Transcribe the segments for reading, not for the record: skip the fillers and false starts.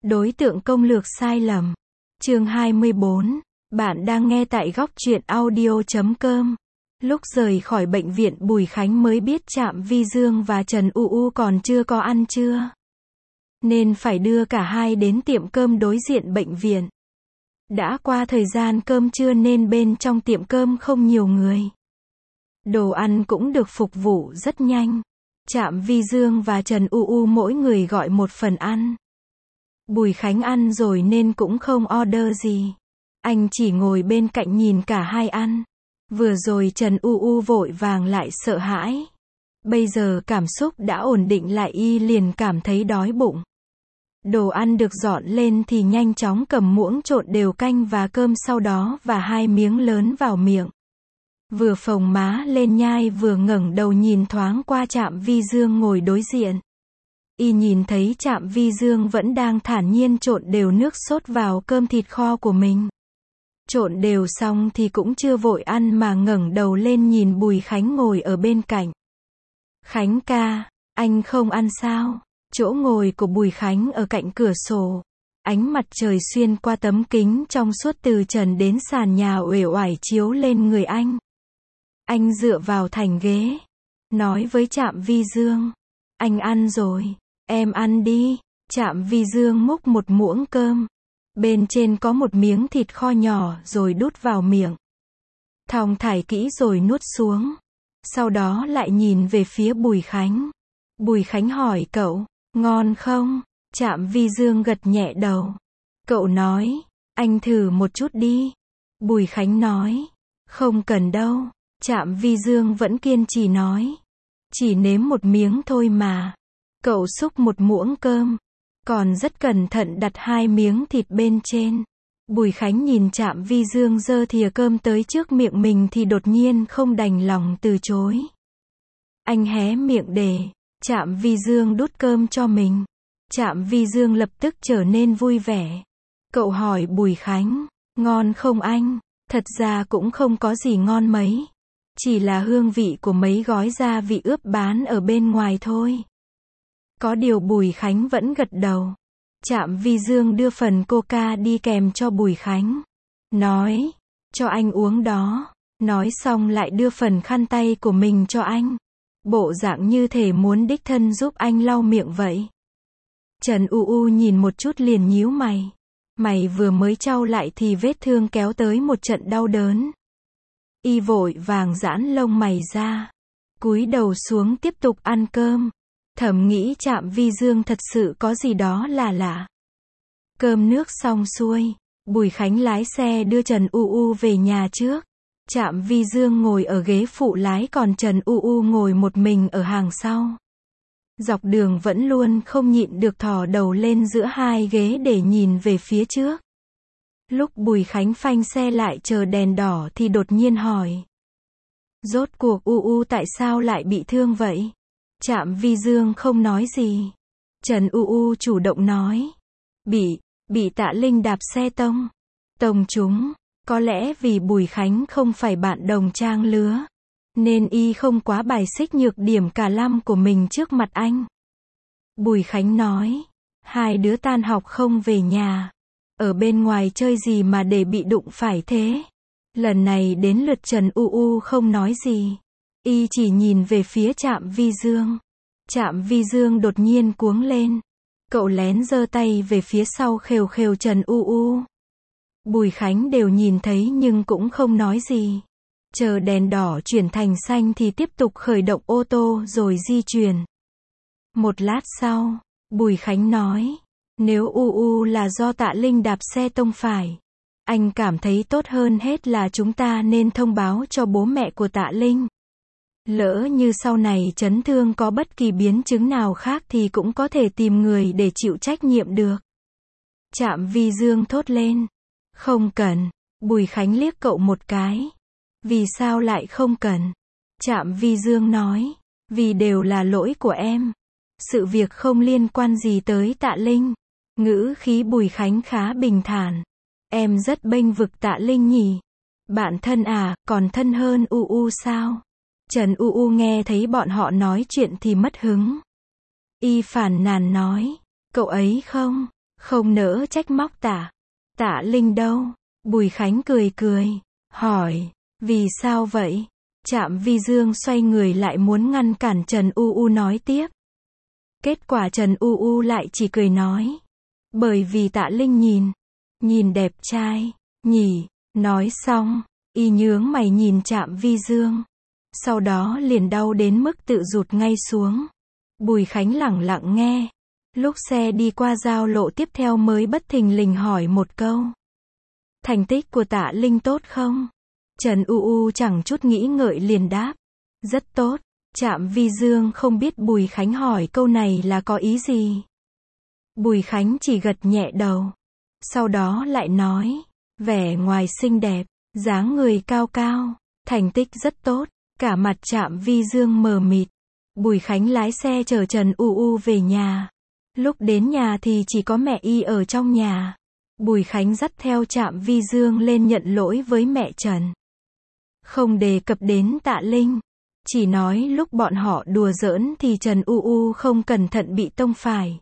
Đối tượng công lược sai lầm. Chương 24. Bạn đang nghe tại góc truyện audio.com. Lúc rời khỏi bệnh viện Bùi Khánh mới biết Trạm Vi Dương và Trần UU còn chưa có ăn trưa. Nên phải đưa cả hai đến tiệm cơm đối diện bệnh viện. Đã qua thời gian cơm trưa nên bên trong tiệm cơm không nhiều người. Đồ ăn cũng được phục vụ rất nhanh. Trạm Vi Dương và Trần UU mỗi người gọi một phần ăn. Bùi Khánh ăn rồi nên cũng không order gì. Anh chỉ ngồi bên cạnh nhìn cả hai ăn. Vừa rồi Trần UU vội vàng lại sợ hãi. Bây giờ cảm xúc đã ổn định lại, y liền cảm thấy đói bụng. Đồ ăn được dọn lên thì nhanh chóng cầm muỗng trộn đều canh và cơm, sau đó và 2 miếng lớn vào miệng. Vừa phồng má lên nhai vừa ngẩng đầu nhìn thoáng qua Trạm Vi Dương ngồi đối diện. Y nhìn thấy Trạm Vi Dương vẫn đang thản nhiên trộn đều nước sốt vào cơm thịt kho của mình. Trộn đều xong thì cũng chưa vội ăn mà ngẩng đầu lên nhìn Bùi Khánh ngồi ở bên cạnh. Khánh ca, anh không ăn sao? Chỗ ngồi của Bùi Khánh ở cạnh cửa sổ. Ánh mặt trời xuyên qua tấm kính trong suốt từ trần đến sàn nhà uể oải chiếu lên người anh. Anh dựa vào thành ghế. Nói với Trạm Vi Dương. Anh ăn rồi. Em ăn đi. Trạm Vi Dương múc một muỗng cơm. Bên trên có một miếng thịt kho nhỏ rồi đút vào miệng. Thong thả kỹ rồi nuốt xuống. Sau đó lại nhìn về phía Bùi Khánh. Bùi Khánh hỏi cậu, ngon không? Trạm Vi Dương gật nhẹ đầu. Cậu nói, anh thử một chút đi. Bùi Khánh nói, không cần đâu. Trạm Vi Dương vẫn kiên trì nói, chỉ nếm một miếng thôi mà. Cậu xúc một muỗng cơm, còn rất cẩn thận đặt 2 miếng thịt bên trên. Bùi Khánh nhìn Trạm Vi Dương giơ thìa cơm tới trước miệng mình thì đột nhiên không đành lòng từ chối. Anh hé miệng để Trạm Vi Dương đút cơm cho mình. Trạm Vi Dương lập tức trở nên vui vẻ. Cậu hỏi Bùi Khánh, ngon không anh? Thật ra cũng không có gì ngon mấy. Chỉ là hương vị của mấy gói gia vị ướp bán ở bên ngoài thôi. Có điều Bùi Khánh vẫn gật đầu. Trạm Vi Dương đưa phần coca đi kèm cho Bùi Khánh. Nói, cho anh uống đó. Nói xong lại đưa phần khăn tay của mình cho anh. Bộ dạng như thể muốn đích thân giúp anh lau miệng vậy. Trần UU nhìn một chút liền nhíu mày. Mày vừa mới chau lại thì vết thương kéo tới một trận đau đớn. Y vội vàng giãn lông mày ra. Cúi đầu xuống tiếp tục ăn cơm. Thầm nghĩ Trạm Vi Dương thật sự có gì đó là lạ. Cơm nước xong xuôi, Bùi Khánh lái xe đưa Trần UU về nhà trước. Trạm Vi Dương ngồi ở ghế phụ lái còn Trần UU ngồi một mình ở hàng sau. Dọc đường vẫn luôn không nhịn được thò đầu lên giữa hai ghế để nhìn về phía trước. Lúc Bùi Khánh phanh xe lại chờ đèn đỏ thì đột nhiên hỏi. Rốt cuộc UU tại sao lại bị thương vậy? Trạm Vi Dương không nói gì. Trần UU chủ động nói. Bị Tạ Linh đạp xe tông trúng. Có lẽ vì Bùi Khánh không phải bạn đồng trang lứa. Nên y không quá bài xích nhược điểm cả lăm của mình trước mặt anh. Bùi Khánh nói. Hai đứa tan học không về nhà. Ở bên ngoài chơi gì mà để bị đụng phải thế? Lần này đến lượt Trần UU không nói gì. Y chỉ nhìn về phía Trạm Vi Dương. Trạm Vi Dương đột nhiên cuống lên. Cậu lén giơ tay về phía sau khều khều Trần UU. Bùi Khánh đều nhìn thấy nhưng cũng không nói gì. Chờ đèn đỏ chuyển thành xanh thì tiếp tục khởi động ô tô rồi di chuyển. Một lát sau, Bùi Khánh nói. Nếu UU là do Tạ Linh đạp xe tông phải, anh cảm thấy tốt hơn hết là chúng ta nên thông báo cho bố mẹ của Tạ Linh. Lỡ như sau này chấn thương có bất kỳ biến chứng nào khác thì cũng có thể tìm người để chịu trách nhiệm được. Trạm Vi Dương thốt lên. Không cần. Bùi Khánh liếc cậu một cái. Vì sao lại không cần? Trạm Vi Dương nói. Vì đều là lỗi của em. Sự việc không liên quan gì tới Tạ Linh. Ngữ khí Bùi Khánh khá bình thản. Em rất bênh vực Tạ Linh nhỉ? Bạn thân à, còn thân hơn UU sao? Trần UU nghe thấy bọn họ nói chuyện thì mất hứng. Y phản nàn nói. Cậu ấy không không nỡ trách móc Tạ Linh đâu. Bùi Khánh cười cười, hỏi, vì sao vậy? Trạm Vi Dương xoay người lại muốn ngăn cản Trần U nói tiếp. Kết quả Trần U lại chỉ cười nói, bởi vì Tạ Linh nhìn đẹp trai, nhỉ. Nói xong, y nhướng mày nhìn Trạm Vi Dương. Sau đó liền đau đến mức tự rụt ngay xuống. Bùi Khánh lẳng lặng nghe. Lúc xe đi qua giao lộ tiếp theo mới bất thình lình hỏi một câu. Thành tích của Tạ Linh tốt không? Trần U chẳng chút nghĩ ngợi liền đáp. Rất tốt. Trạm Vi Dương không biết Bùi Khánh hỏi câu này là có ý gì. Bùi Khánh chỉ gật nhẹ đầu. Sau đó lại nói, vẻ ngoài xinh đẹp, dáng người cao cao, thành tích rất tốt. Cả mặt Trạm Vi Dương mờ mịt. Bùi Khánh lái xe chở Trần U về nhà. Lúc đến nhà thì chỉ có mẹ y ở trong nhà. Bùi Khánh dắt theo Trạm Vi Dương lên nhận lỗi với mẹ Trần. Không đề cập đến Tạ Linh. Chỉ nói lúc bọn họ đùa giỡn thì Trần U không cẩn thận bị tông phải.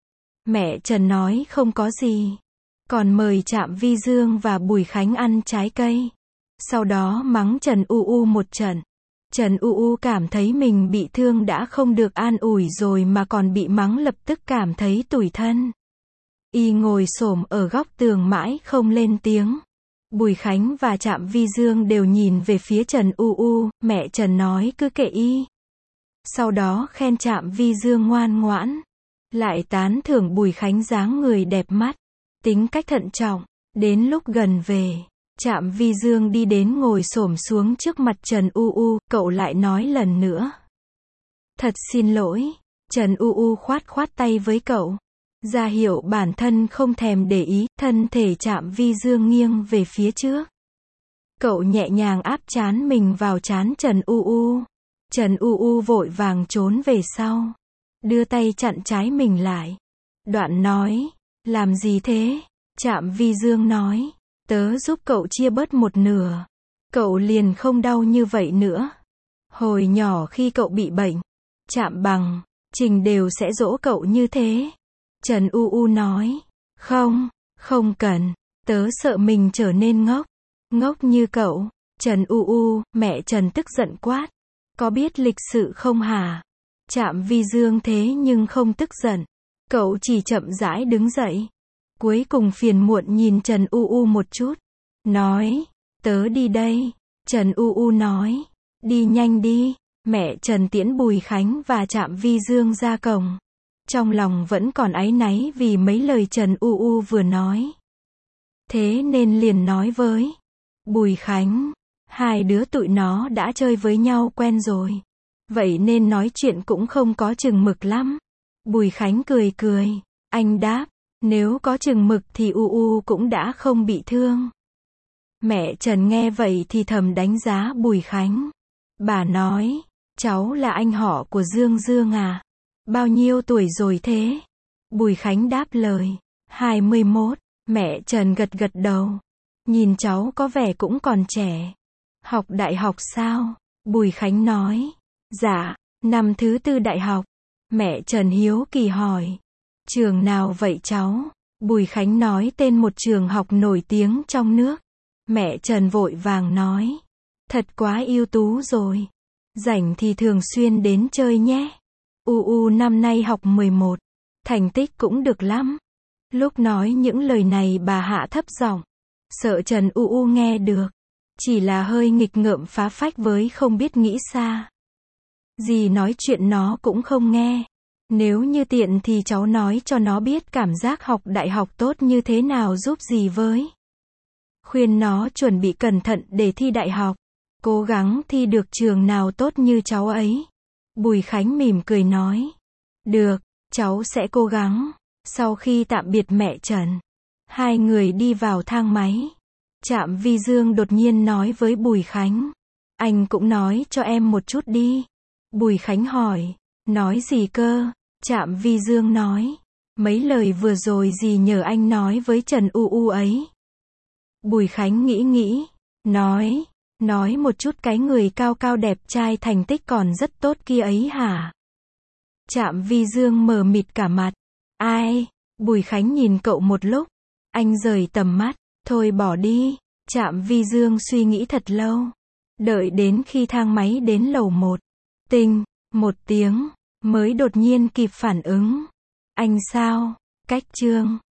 Mẹ Trần nói không có gì. Còn mời Trạm Vi Dương và Bùi Khánh ăn trái cây. Sau đó mắng Trần U một trận. Trần U cảm thấy mình bị thương đã không được an ủi rồi mà còn bị mắng, lập tức cảm thấy tủi thân. Y ngồi xổm ở góc tường mãi không lên tiếng. Bùi Khánh và Trạm Vi Dương đều nhìn về phía Trần U, mẹ Trần nói cứ kệ y. Sau đó khen Trạm Vi Dương ngoan ngoãn. Lại tán thưởng Bùi Khánh dáng người đẹp mắt, tính cách thận trọng. Đến lúc gần về, Trạm Vi Dương đi đến ngồi xổm xuống trước mặt Trần U, cậu lại nói lần nữa. Thật xin lỗi. Trần U khoát tay với cậu. Ra hiệu bản thân không thèm để ý, thân thể Trạm Vi Dương nghiêng về phía trước. Cậu nhẹ nhàng áp trán mình vào trán Trần U. Trần U vội vàng trốn về sau. Đưa tay chặn trái mình lại. Đoạn nói, làm gì thế? Trạm Vi Dương nói, tớ giúp cậu chia bớt một nửa. Cậu liền không đau như vậy nữa. Hồi nhỏ khi cậu bị bệnh, Trạm Bằng, Trình đều sẽ dỗ cậu như thế. Trần U nói, không cần, tớ sợ mình trở nên ngốc như cậu. Trần U, mẹ Trần tức giận quát, có biết lịch sự không hả? Trạm Vi Dương thế nhưng không tức giận, cậu chỉ chậm rãi đứng dậy. Cuối cùng phiền muộn nhìn Trần U một chút, nói, tớ đi đây. Trần U nói, đi nhanh đi. Mẹ Trần tiễn Bùi Khánh và Trạm Vi Dương ra cổng. Trong lòng vẫn còn áy náy vì mấy lời Trần U vừa nói. Thế nên liền nói với Bùi Khánh, hai đứa tụi nó đã chơi với nhau quen rồi. Vậy nên nói chuyện cũng không có chừng mực lắm. Bùi Khánh cười, anh đáp, nếu có chừng mực thì U cũng đã không bị thương. Mẹ Trần nghe vậy thì thầm đánh giá Bùi Khánh. Bà nói, cháu là anh họ của Dương à? Bao nhiêu tuổi rồi thế? Bùi Khánh đáp lời, 21. Mẹ Trần gật đầu. Nhìn cháu có vẻ cũng còn trẻ. Học đại học sao? Bùi Khánh nói, dạ, năm thứ 4 đại học. Mẹ Trần hiếu kỳ hỏi, trường nào vậy cháu? Bùi Khánh nói tên một trường học nổi tiếng trong nước. Mẹ Trần vội vàng nói, thật quá ưu tú rồi. Rảnh thì thường xuyên đến chơi nhé. U năm nay học 11. Thành tích cũng được lắm. Lúc nói những lời này bà hạ thấp giọng, sợ Trần U nghe được. Chỉ là hơi nghịch ngợm phá phách với không biết nghĩ xa. Dì nói chuyện nó cũng không nghe. Nếu như tiện thì cháu nói cho nó biết cảm giác học đại học tốt như thế nào giúp dì với. Khuyên nó chuẩn bị cẩn thận để thi đại học. Cố gắng thi được trường nào tốt như cháu ấy. Bùi Khánh mỉm cười nói, được, cháu sẽ cố gắng. Sau khi tạm biệt mẹ Trần, hai người đi vào thang máy. Trạm Vi Dương đột nhiên nói với Bùi Khánh, anh cũng nói cho em một chút đi. Bùi Khánh hỏi, nói gì cơ? Trạm Vi Dương nói, mấy lời vừa rồi dì nhờ anh nói với Trần U ấy. Bùi Khánh nghĩ, nói một chút cái người cao cao đẹp trai thành tích còn rất tốt kia ấy hả? Trạm Vi Dương mờ mịt cả mặt. Ai? Bùi Khánh nhìn cậu một lúc. Anh rời tầm mắt. Thôi bỏ đi. Trạm Vi Dương suy nghĩ thật lâu. Đợi đến khi thang máy đến lầu 1. Tinh. Một tiếng. Mới đột nhiên kịp phản ứng. Anh sao? Cách Trương.